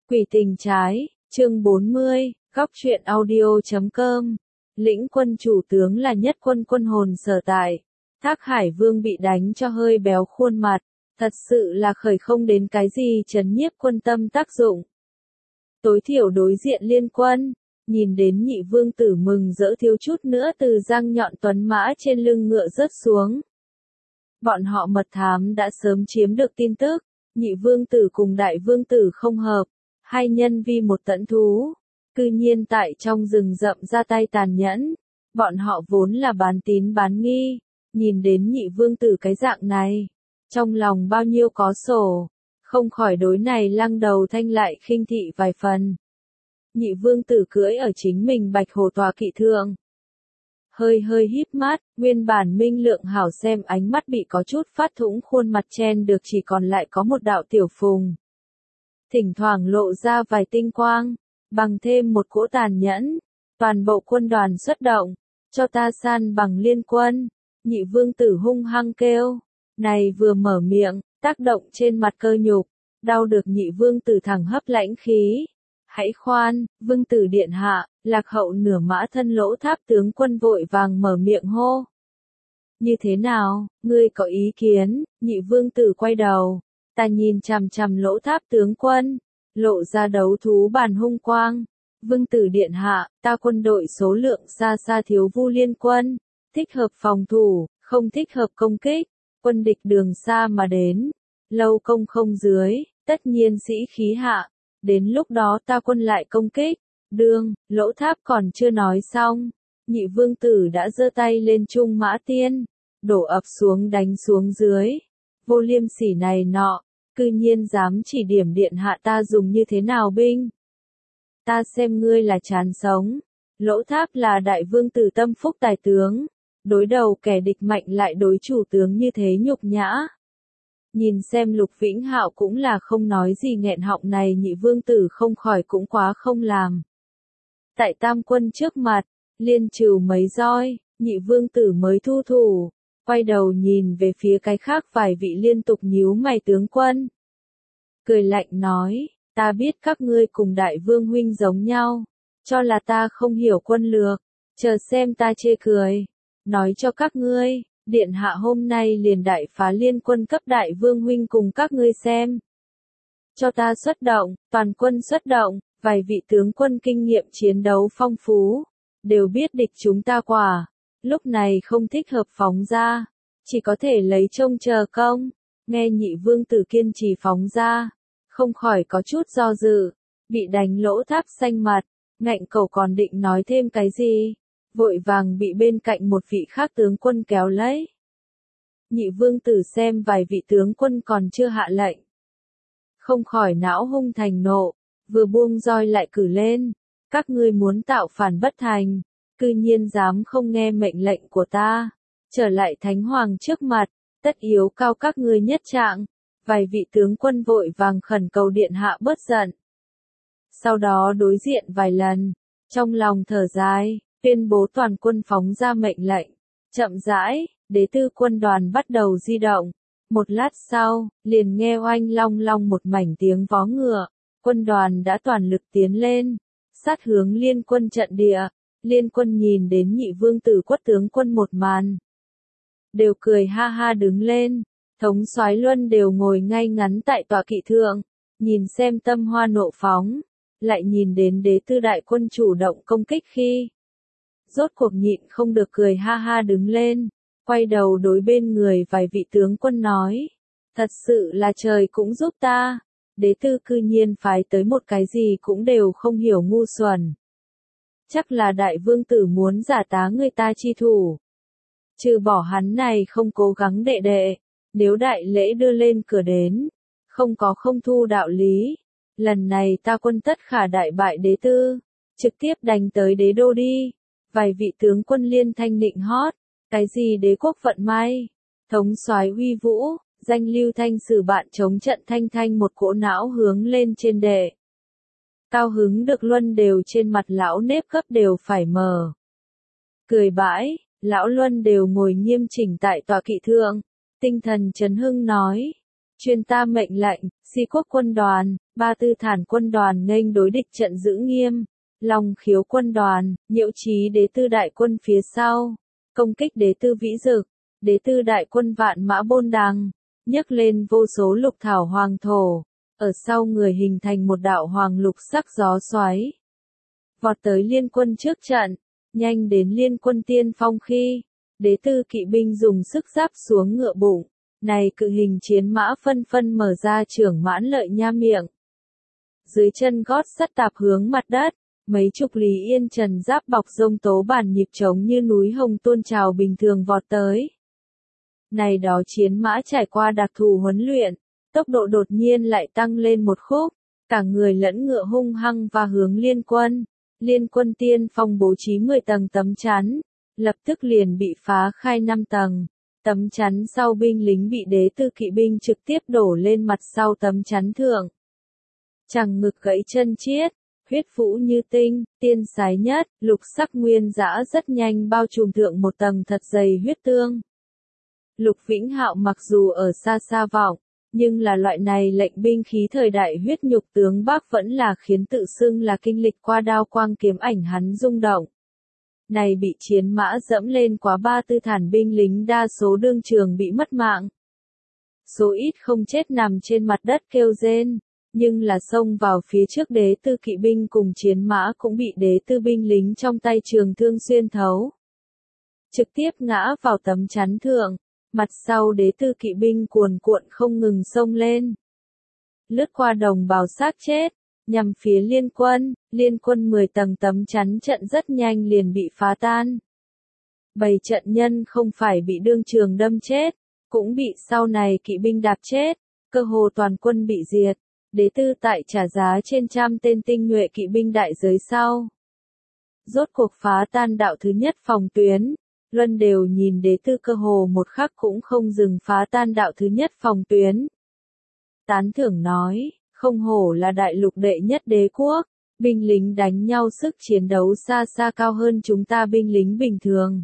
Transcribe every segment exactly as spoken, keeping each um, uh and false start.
Quỷ tình trái, chương bốn mươi, góc truyện audio chấm com. Lĩnh quân chủ tướng là nhất quân quân hồn sở tại. Thác Hải Vương bị đánh cho hơi béo khuôn mặt, thật sự là khởi không đến cái gì trấn nhiếp quân tâm tác dụng. Tối thiểu đối diện liên quân, nhìn đến nhị vương tử mừng rỡ thiếu chút nữa từ răng nhọn tuấn mã trên lưng ngựa rớt xuống. Bọn họ mật thám đã sớm chiếm được tin tức, nhị vương tử cùng đại vương tử không hợp, hai nhân vi một tận thú, cư nhiên tại trong rừng rậm ra tay tàn nhẫn. Bọn họ vốn là bán tín bán nghi, nhìn đến nhị vương tử cái dạng này, trong lòng bao nhiêu có sổ, không khỏi đối này lăng đầu thanh lại khinh thị vài phần. Nhị vương tử cưỡi ở chính mình bạch hồ tòa kỵ thượng, hơi hơi híp mắt, nguyên bản minh lượng hảo xem ánh mắt bị có chút phát thủng, khuôn mặt chen được chỉ còn lại có một đạo tiểu phùng. Thỉnh thoảng lộ ra vài tinh quang, bằng thêm một cỗ tàn nhẫn, toàn bộ quân đoàn xuất động, cho ta san bằng liên quân. Nhị vương tử hung hăng kêu, này vừa mở miệng, tác động trên mặt cơ nhục, đau được nhị vương tử thẳng hấp lãnh khí. Hãy khoan, vương tử điện hạ, lạc hậu nửa mã thân lỗ tháp tướng quân vội vàng mở miệng hô. Như thế nào, ngươi có ý kiến? Nhị vương tử quay đầu, ta nhìn chằm chằm lỗ tháp tướng quân, lộ ra đấu thú bàn hung quang. Vương tử điện hạ, ta quân đội số lượng xa xa thiếu vu liên quân, thích hợp phòng thủ, không thích hợp công kích, quân địch đường xa mà đến, lâu công không dưới, tất nhiên sĩ khí hạ. Đến lúc đó ta quân lại công kích, đương, lỗ tháp còn chưa nói xong, nhị vương tử đã giơ tay lên trung mã tiên, đổ ập xuống đánh xuống dưới, vô liêm sỉ này nọ, cư nhiên dám chỉ điểm điện hạ ta dùng như thế nào binh. Ta xem ngươi là chán sống, lỗ tháp là đại vương tử tâm phúc tài tướng, đối đầu kẻ địch mạnh lại đối chủ tướng như thế nhục nhã. Nhìn xem Lục Vĩnh Hạo cũng là không nói gì, nghẹn họng này nhị vương tử không khỏi cũng quá không làm. Tại tam quân trước mặt, liên trừ mấy roi, nhị vương tử mới thu thủ, quay đầu nhìn về phía cái khác vài vị liên tục nhíu mày tướng quân. Cười lạnh nói, ta biết các ngươi cùng đại vương huynh giống nhau, cho là ta không hiểu quân lược, chờ xem ta chê cười, nói cho các ngươi. Điện hạ hôm nay liền đại phá liên quân cấp đại vương huynh cùng các ngươi xem. Cho ta xuất động, toàn quân xuất động, vài vị tướng quân kinh nghiệm chiến đấu phong phú, đều biết địch chúng ta quả, lúc này không thích hợp phóng ra, chỉ có thể lấy trông chờ công. Nghe nhị vương tử kiên trì phóng ra, không khỏi có chút do dự, bị đánh lỗ tháp xanh mặt, ngạnh cầu còn định nói thêm cái gì. Vội vàng bị bên cạnh một vị khác tướng quân kéo lấy. Nhị vương tử xem vài vị tướng quân còn chưa hạ lệnh, không khỏi não hung thành nộ, vừa buông roi lại cử lên. Các ngươi muốn tạo phản bất thành, cư nhiên dám không nghe mệnh lệnh của ta, trở lại thánh hoàng trước mặt, tất yếu cao các ngươi nhất trạng. Vài vị tướng quân vội vàng khẩn cầu điện hạ bớt giận. Sau đó đối diện vài lần, trong lòng thở dài, tuyên bố toàn quân phóng ra mệnh lệnh. Chậm rãi, đế tư quân đoàn bắt đầu di động. Một lát sau, liền nghe oanh long long một mảnh tiếng vó ngựa. Quân đoàn đã toàn lực tiến lên, sát hướng liên quân trận địa. Liên quân nhìn đến nhị vương tử quất tướng quân một màn, đều cười ha ha đứng lên. Thống soái Luân đều ngồi ngay ngắn tại tọa kỵ thượng, nhìn xem tâm hoa nộ phóng, lại nhìn đến đế tư đại quân chủ động công kích khi. Rốt cuộc nhịn không được cười ha ha đứng lên, quay đầu đối bên người vài vị tướng quân nói, thật sự là trời cũng giúp ta, đế tư cư nhiên phái tới một cái gì cũng đều không hiểu ngu xuẩn. Chắc là đại vương tử muốn giả tá người ta chi thủ. Trừ bỏ hắn này không cố gắng đệ đệ, nếu đại lễ đưa lên cửa đến, không có không thu đạo lý. Lần này ta quân tất khả đại bại đế tư, trực tiếp đánh tới đế đô đi. Vài vị tướng quân liên thanh nịnh hót, cái gì đế quốc vận may, thống soái uy vũ, danh lưu thanh sử bạn chống trận thanh thanh một cỗ não hướng lên trên đệ. Cao hứng được Luân đều trên mặt lão nếp gấp đều phải mờ. Cười bãi, lão Luân đều ngồi nghiêm chỉnh tại tọa kỵ thượng, tinh thần chấn hưng nói, Chuyên ta mệnh lệnh, Si Quốc quân đoàn, Ba Tư Thản quân đoàn nghênh đối địch trận giữ nghiêm. Long Khiếu quân đoàn, Nhiễu Chí đế tư đại quân phía sau, công kích đế tư Vĩ Dực, đế tư đại quân Vạn Mã Bôn Đằng, nhấc lên vô số lục thảo hoàng thổ, ở sau người hình thành một đạo hoàng lục sắc gió xoáy. Vọt tới liên quân trước trận, nhanh đến liên quân tiên phong khi, đế tư kỵ binh dùng sức giáp xuống ngựa bụng, này cự hình chiến mã phân phân mở ra trưởng mãn lợi nha miệng. Dưới chân gót sắt tạp hướng mặt đất, mấy chục lý yên trần giáp bọc rông tố bản nhịp trống như núi hồng tuôn trào bình thường vọt tới. Này đó chiến mã trải qua đặc thù huấn luyện, tốc độ đột nhiên lại tăng lên một khúc, cả người lẫn ngựa hung hăng và hướng liên quân. Liên quân tiên phong bố trí mười tầng tấm chắn, lập tức liền bị phá khai năm tầng. Tấm chắn sau binh lính bị đế tư kỵ binh trực tiếp đổ lên mặt sau tấm chắn thượng. Chẳng ngực gãy chân chiết, huyết vũ như tinh, tiên sái nhất, lục sắc nguyên dã rất nhanh bao trùm thượng một tầng thật dày huyết tương. Lục Vĩnh Hạo mặc dù ở xa xa vọng, nhưng là loại này lệnh binh khí thời đại huyết nhục tướng Bắc vẫn là khiến tự xưng là kinh lịch qua đao quang kiếm ảnh hắn rung động. Này bị chiến mã dẫm lên quá Ba Tư Thản binh lính đa số đương trường bị mất mạng. Số ít không chết nằm trên mặt đất kêu rên, nhưng là xông vào phía trước đế tư kỵ binh cùng chiến mã cũng bị đế tư binh lính trong tay trường thương xuyên thấu. Trực tiếp ngã vào tấm chắn thượng. Mặt sau đế tư kỵ binh cuồn cuộn không ngừng xông lên. Lướt qua đồng bào xác chết, nhằm phía liên quân, liên quân mười tầng tấm chắn trận rất nhanh liền bị phá tan. Bầy trận nhân không phải bị đương trường đâm chết, cũng bị sau này kỵ binh đạp chết, cơ hồ toàn quân bị diệt. Đế tư tại trả giá trên trăm tên tinh nhuệ kỵ binh đại giới sau. Rốt cuộc phá tan đạo thứ nhất phòng tuyến. Luân đều nhìn đế tư cơ hồ một khắc cũng không dừng phá tan đạo thứ nhất phòng tuyến. Tán thưởng nói, không hổ là đại lục đệ nhất đế quốc, binh lính đánh nhau sức chiến đấu xa xa cao hơn chúng ta binh lính bình thường.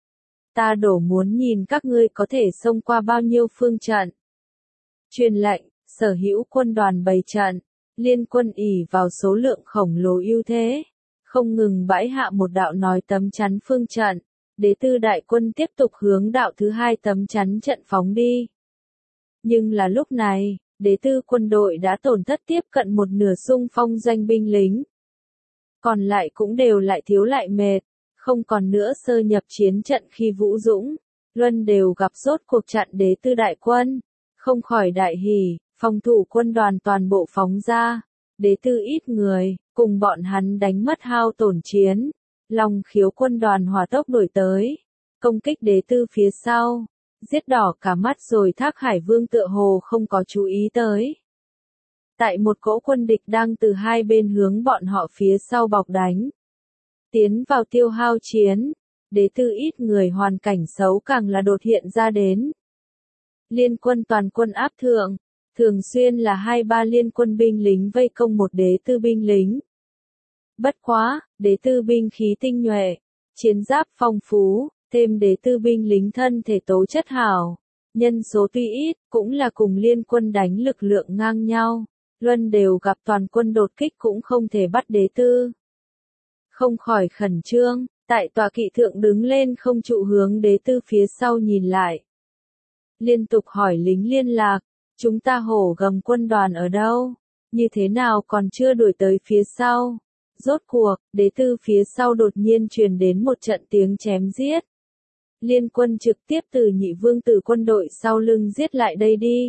Ta đổ muốn nhìn các ngươi có thể xông qua bao nhiêu phương trận. Truyền lệnh, sở hữu quân đoàn bày trận, liên quân ỷ vào số lượng khổng lồ ưu thế, không ngừng bãi hạ một đạo nói tấm chắn phương trận. Đế tư đại quân tiếp tục hướng đạo thứ hai tấm chắn trận phóng đi. Nhưng là lúc này, đế tư quân đội đã tổn thất tiếp cận một nửa xung phong doanh binh lính. Còn lại cũng đều lại thiếu lại mệt, không còn nữa sơ nhập chiến trận khi Vũ Dũng, Luân đều gặp rốt cuộc chặn đế tư đại quân. Không khỏi đại hỉ, phòng thủ quân đoàn toàn bộ phóng ra. Đế tư ít người, cùng bọn hắn đánh mất hao tổn chiến. Long Khiếu quân đoàn hỏa tốc đuổi tới, công kích đế tư phía sau, giết đỏ cả mắt rồi Thác Hải Vương tựa hồ không có chú ý tới. Tại một cỗ quân địch đang từ hai bên hướng bọn họ phía sau bọc đánh. Tiến vào tiêu hao chiến, đế tư ít người hoàn cảnh xấu càng là đột hiện ra đến. Liên quân toàn quân áp thượng, thường xuyên là hai ba liên quân binh lính vây công một đế tư binh lính. Bất quá, đế tư binh khí tinh nhuệ, chiến giáp phong phú, thêm đế tư binh lính thân thể tố chất hảo. Nhân số tuy ít, cũng là cùng liên quân đánh lực lượng ngang nhau. Luân đều gặp toàn quân đột kích cũng không thể bắt đế tư. Không khỏi khẩn trương, tại tòa kỵ thượng đứng lên không trụ hướng đế tư phía sau nhìn lại. Liên tục hỏi lính liên lạc, chúng ta hổ gầm quân đoàn ở đâu, như thế nào còn chưa đuổi tới phía sau. Rốt cuộc, đế tư phía sau đột nhiên truyền đến một trận tiếng chém giết. Liên quân trực tiếp từ nhị vương tử quân đội sau lưng giết lại đây đi.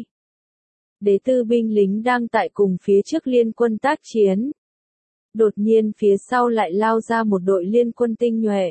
Đế tư binh lính đang tại cùng phía trước liên quân tác chiến. Đột nhiên phía sau lại lao ra một đội liên quân tinh nhuệ.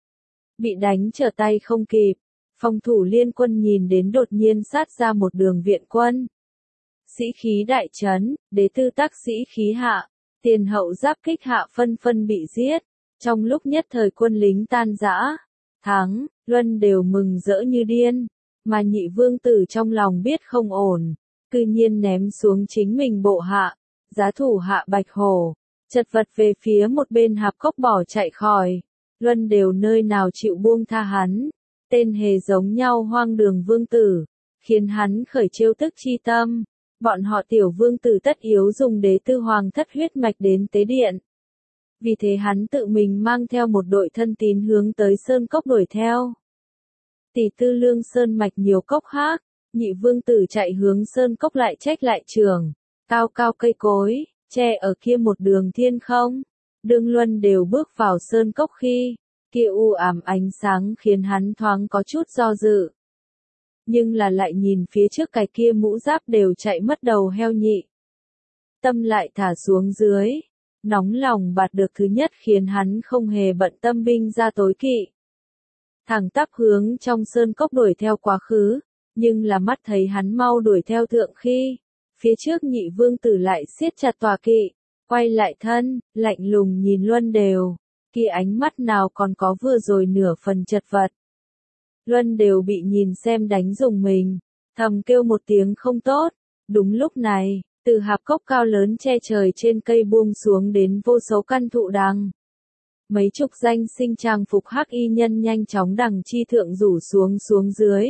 Bị đánh trở tay không kịp, phòng thủ liên quân nhìn đến đột nhiên sát ra một đường viện quân. Sĩ khí đại trấn, đế tư tác sĩ khí hạ. Tiền hậu giáp kích hạ phân phân bị giết, trong lúc nhất thời quân lính tan rã, thắng, Luân đều mừng rỡ như điên, mà nhị vương tử trong lòng biết không ổn, cư nhiên ném xuống chính mình bộ hạ, giá thủ hạ Bạch Hổ, chật vật về phía một bên hạp cốc bỏ chạy khỏi, Luân đều nơi nào chịu buông tha hắn, tên hề giống nhau hoang đường vương tử, khiến hắn khởi trêu tức chi tâm. Bọn họ tiểu vương tử tất yếu dùng đế tư hoàng thất huyết mạch đến tế điện. Vì thế hắn tự mình mang theo một đội thân tín hướng tới sơn cốc đuổi theo. Tỷ tư lương sơn mạch nhiều cốc khác, nhị vương tử chạy hướng sơn cốc lại trách lại trường. Cao cao cây cối, che ở kia một đường thiên không. Đương Luân đều bước vào sơn cốc khi, kia u ám ánh sáng khiến hắn thoáng có chút do dự. Nhưng là lại nhìn phía trước cái kia mũ giáp đều chạy mất đầu heo nhị. Tâm lại thả xuống dưới, nóng lòng bạt được thứ nhất khiến hắn không hề bận tâm binh ra tối kỵ. Thẳng tắp hướng trong sơn cốc đuổi theo quá khứ, nhưng là mắt thấy hắn mau đuổi theo thượng khi, phía trước nhị vương tử lại siết chặt tòa kỵ, quay lại thân, lạnh lùng nhìn Luân đều, kia ánh mắt nào còn có vừa rồi nửa phần chật vật. Luân đều bị nhìn xem đánh dùng mình, thầm kêu một tiếng không tốt. Đúng lúc này, từ hạp cốc cao lớn che trời trên cây buông xuống đến vô số căn thụ đằng. Mấy chục danh sinh trang phục hắc y nhân nhanh chóng đằng chi thượng rủ xuống xuống dưới.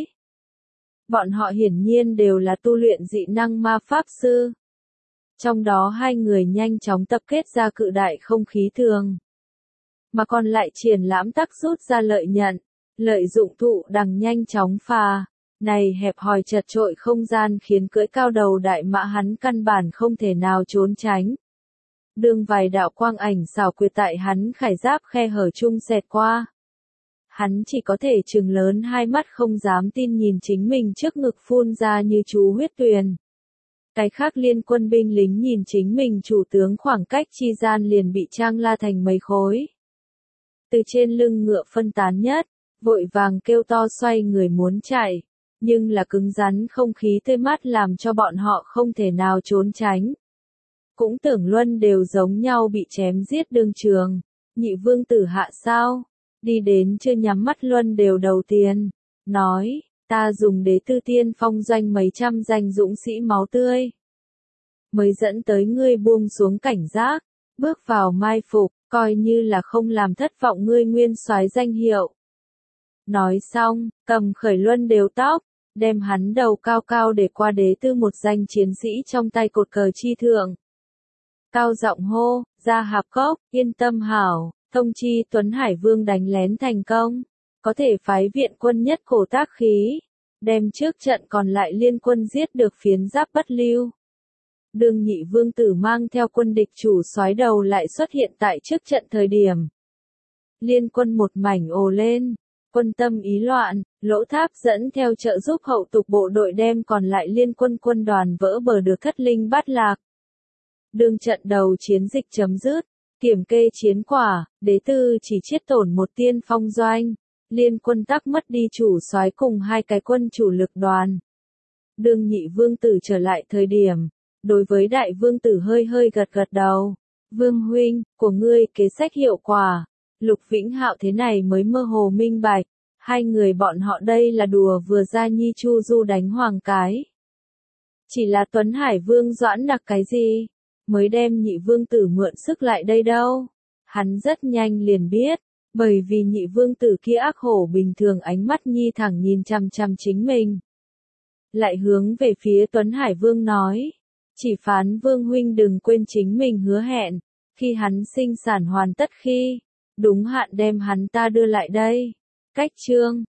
Bọn họ hiển nhiên đều là tu luyện dị năng ma pháp sư. Trong đó hai người nhanh chóng tập kết ra cự đại không khí thường. Mà còn lại triển lãm tắc rút ra lợi nhận, lợi dụng thụ đằng nhanh chóng phà. Này hẹp hòi chật trội không gian khiến cưỡi cao đầu đại mã hắn căn bản không thể nào trốn tránh. Đường vài đạo quang ảnh xảo quyệt tại hắn khải giáp khe hở chung xẹt qua. Hắn chỉ có thể trừng lớn hai mắt không dám tin nhìn chính mình trước ngực phun ra như chú huyết tuyền. Cái khác liên quân binh lính nhìn chính mình chủ tướng khoảng cách chi gian liền bị trang la thành mấy khối. Từ trên lưng ngựa phân tán nhất, vội vàng kêu to xoay người muốn chạy. Nhưng là cứng rắn không khí tươi mát làm cho bọn họ không thể nào trốn tránh. Cũng tưởng Luân đều giống nhau bị chém giết đương trường. Nhị vương tử hạ sao? Đi đến chưa nhắm mắt Luân đều đầu tiên. Nói, ta dùng đế tư tiên phong doanh mấy trăm danh dũng sĩ máu tươi. Mới dẫn tới ngươi buông xuống cảnh giác. Bước vào mai phục, coi như là không làm thất vọng ngươi nguyên soái danh hiệu. Nói xong, cầm khởi Luân đều tóc. Đem hắn đầu cao cao để qua đế tư một danh chiến sĩ trong tay cột cờ chi thượng. Cao giọng hô, ra hạp cốc, yên tâm hảo, thông chi Tuấn Hải Vương đánh lén thành công. Có thể phái viện quân nhất cổ tác khí. Đem trước trận còn lại liên quân giết được phiến giáp bất lưu. Đường nhị vương tử mang theo quân địch chủ soái đầu lại xuất hiện tại trước trận thời điểm. Liên quân một mảnh ồ lên. Quân tâm ý loạn, Lỗ Tháp dẫn theo trợ giúp hậu tục bộ đội đem còn lại liên quân quân đoàn vỡ bờ được thất linh bát lạc. Đương trận đầu chiến dịch chấm dứt, kiểm kê chiến quả, đế tư chỉ chiết tổn một tiên phong doanh, liên quân tắc mất đi chủ soái cùng hai cái quân chủ lực đoàn. Đương nhị vương tử trở lại thời điểm, đối với đại vương tử hơi hơi gật gật đầu. Vương huynh, của ngươi kế sách hiệu quả. Lục Vĩnh Hạo thế này mới mơ hồ minh bạch, hai người bọn họ đây là đùa vừa ra nhi chu du đánh hoàng cái. Chỉ là Tuấn Hải Vương Doãn đặc cái gì, mới đem nhị vương tử mượn sức lại đây đâu. Hắn rất nhanh liền biết, bởi vì nhị vương tử kia ác hổ bình thường ánh mắt nhi thẳng nhìn chằm chằm chính mình. Lại hướng về phía Tuấn Hải Vương nói, chỉ phán Vương huynh đừng quên chính mình hứa hẹn, khi hắn sinh sản hoàn tất khi đúng hạn đem hắn ta đưa lại đây. Cách chương